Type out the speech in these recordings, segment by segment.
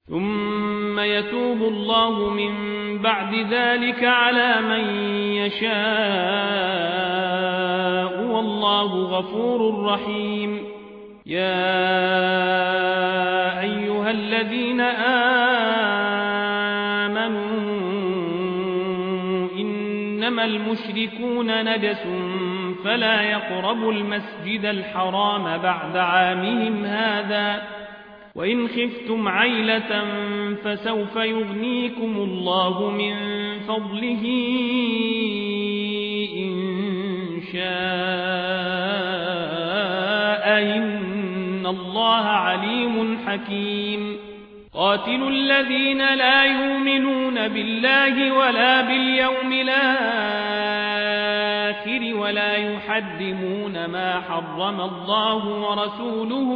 ثم يتوب الله من بعد ذلك على من يشاء والله غفور رحيم. يا أيها الذين آمنوا إنما المشركون نجس فلا يقربوا المسجد الحرام بعد عامهم هذا وإن خفتم عيلة فسوف يغنيكم الله من فضله إن شاء إن الله عليم حكيم. قاتلوا الذين لا يؤمنون بالله ولا باليوم الآخر ولا يحرمون ما حرم الله ورسوله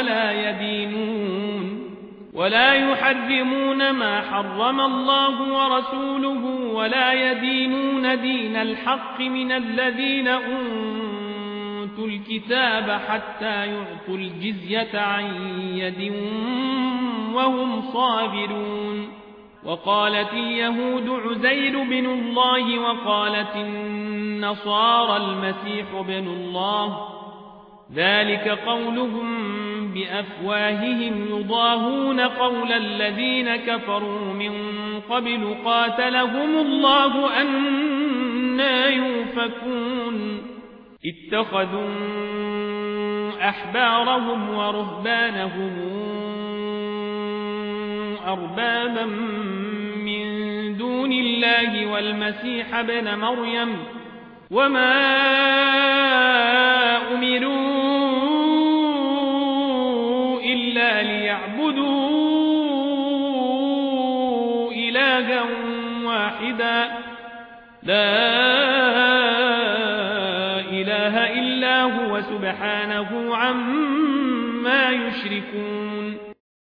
ولا يدينون دين الحق من الذين أوتوا الكتاب حتى يعطوا الجزية عن يد وهم صاغرون. وقالت اليهود عزير بن الله وقالت النصارى المسيح بن الله ذلك قولهم بأفواههم يضاهون قول الذين كفروا من قبل قاتلهم الله أنى يؤفكون. اتخذوا أحبارهم ورهبانهم أربابا من دون الله والمسيح ابن مريم وما أمروا إلا ليعبدوا إلها واحدا لا إله إلا هو سبحانه عما يشركون.